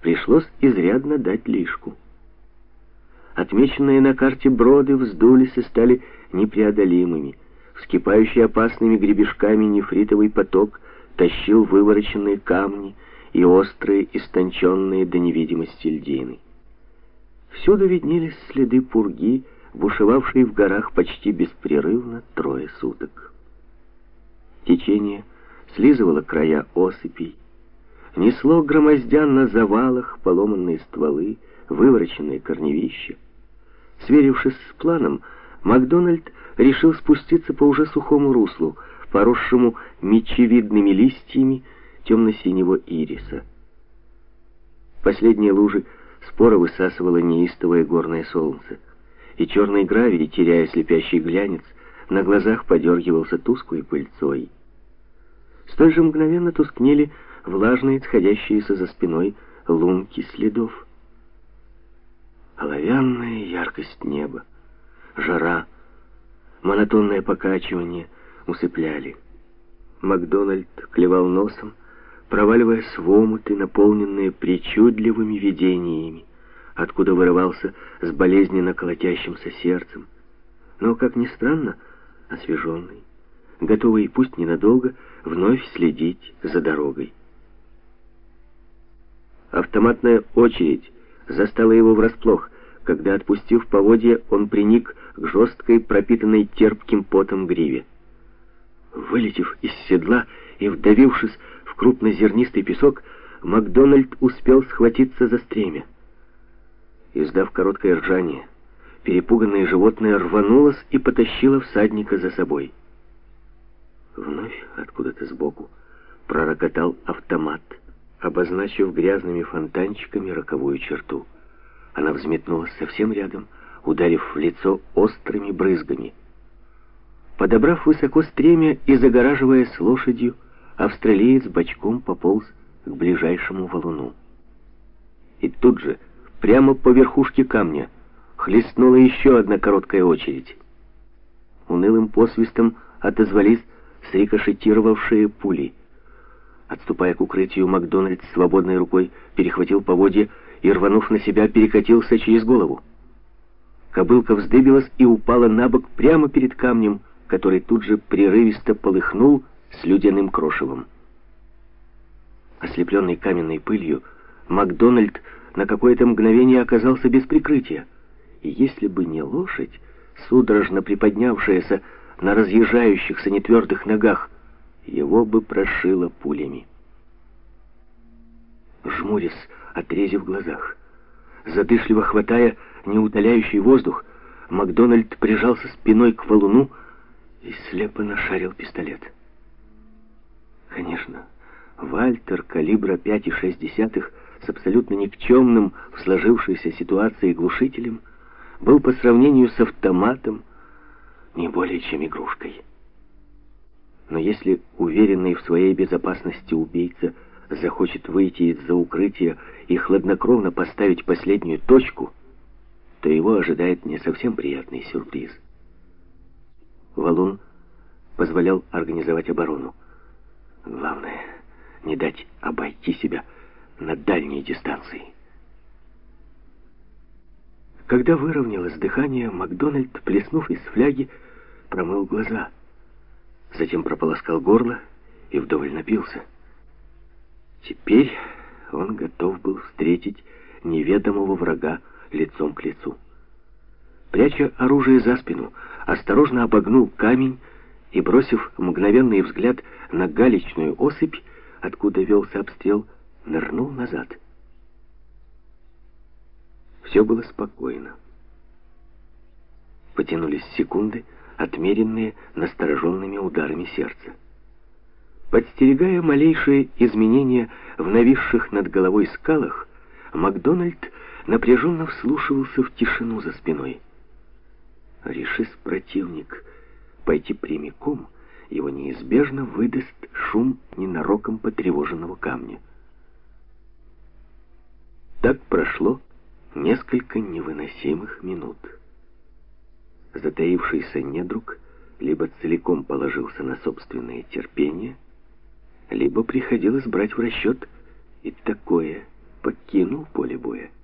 пришлось изрядно дать лишку. Отмеченные на карте броды вздулись и стали непреодолимыми. Вскипающий опасными гребешками нефритовый поток тащил вывороченные камни и острые, истонченные до невидимости льдины. Всюду виднелись следы пурги, бушевавшей в горах почти беспрерывно 3 суток. Течение слизывало края осыпей, несло, громоздя на завалах, поломанные стволы, вывороченные корневища. Сверившись с планом, Макдональд решил спуститься по уже сухому руслу, поросшему мечевидными листьями темно-синего ириса. Последние лужи споро высасывало неистовое горное солнце, и черный гравий, теряя слепящий глянец, на глазах подергивался тусклой пыльцой. Столь же мгновенно тускнели влажные, сходящиеся за спиной лунки следов. Оловянная яркость неба, жара, монотонное покачивание усыпляли. Макдональд клевал носом, проваливаясь в омуты, наполненные причудливыми видениями, откуда вырывался с болезненно колотящимся сердцем, но, как ни странно, освеженный, готовый, пусть ненадолго, вновь следить за дорогой. Автоматная очередь застала его врасплох, когда, отпустив поводья, он приник к жесткой, пропитанной терпким потом гриве. Вылетев из седла и вдавившись в крупнозернистый песок, Макдональд успел схватиться за стремя. Издав короткое ржание, перепуганное животное рванулось и потащило всадника за собой. Вновь откуда-то сбоку пророкотал автомат, обозначив грязными фонтанчиками роковую черту. Она взметнулась совсем рядом, ударив в лицо острыми брызгами. Подобрав высоко стремя и загораживаясь лошадью, австралиец бочком пополз к ближайшему валуну. И тут же, прямо по верхушке камня, хлестнула еще одна короткая очередь. Унылым посвистом отозвались срикошетировавшие пули. Отступая к укрытию, Макдональд свободной рукой перехватил поводья и, рванув на себя, перекатился через голову. Кобылка вздыбилась и упала на бок прямо перед камнем, который тут же прерывисто полыхнул слюдяным крошевом. Ослепленный каменной пылью, Макдональд на какое-то мгновение оказался без прикрытия. И если бы не лошадь, судорожно приподнявшаяся на разъезжающихся нетвердых ногах, его бы прошило пулями. Жмурясь от рези в глазах, задышливо хватая неутоляющий воздух, Макдональд прижался спиной к валуну и слепо нашарил пистолет. Конечно, Вальтер калибра 5,6 с абсолютно никчемным в сложившейся ситуации глушителем был по сравнению с автоматом не более чем игрушкой. Но если уверенный в своей безопасности убийца захочет выйти из-за укрытия и хладнокровно поставить последнюю точку, то его ожидает не совсем приятный сюрприз. Валун позволял организовать оборону. Главное, не дать обойти себя на дальней дистанции. Когда выровнялось дыхание, Макдональд, плеснув из фляги, промыл глаза. Затем прополоскал горло и вдоволь напился. Теперь он готов был встретить неведомого врага лицом к лицу. Пряча оружие за спину, осторожно обогнул камень и, бросив мгновенный взгляд на галечную осыпь, откуда велся обстрел, нырнул назад. Все было спокойно. Потянулись секунды, отмеренные настороженными ударами сердца. Подстерегая малейшие изменения в нависших над головой скалах, Макдональд напряженно вслушивался в тишину за спиной. Решись противник пойти прямиком, его неизбежно выдаст шум ненароком потревоженного камня. Так прошло несколько невыносимых минут. Затаившийся недруг либо целиком положился на собственное терпение, либо приходилось брать в расчет и такое покинул поле боя.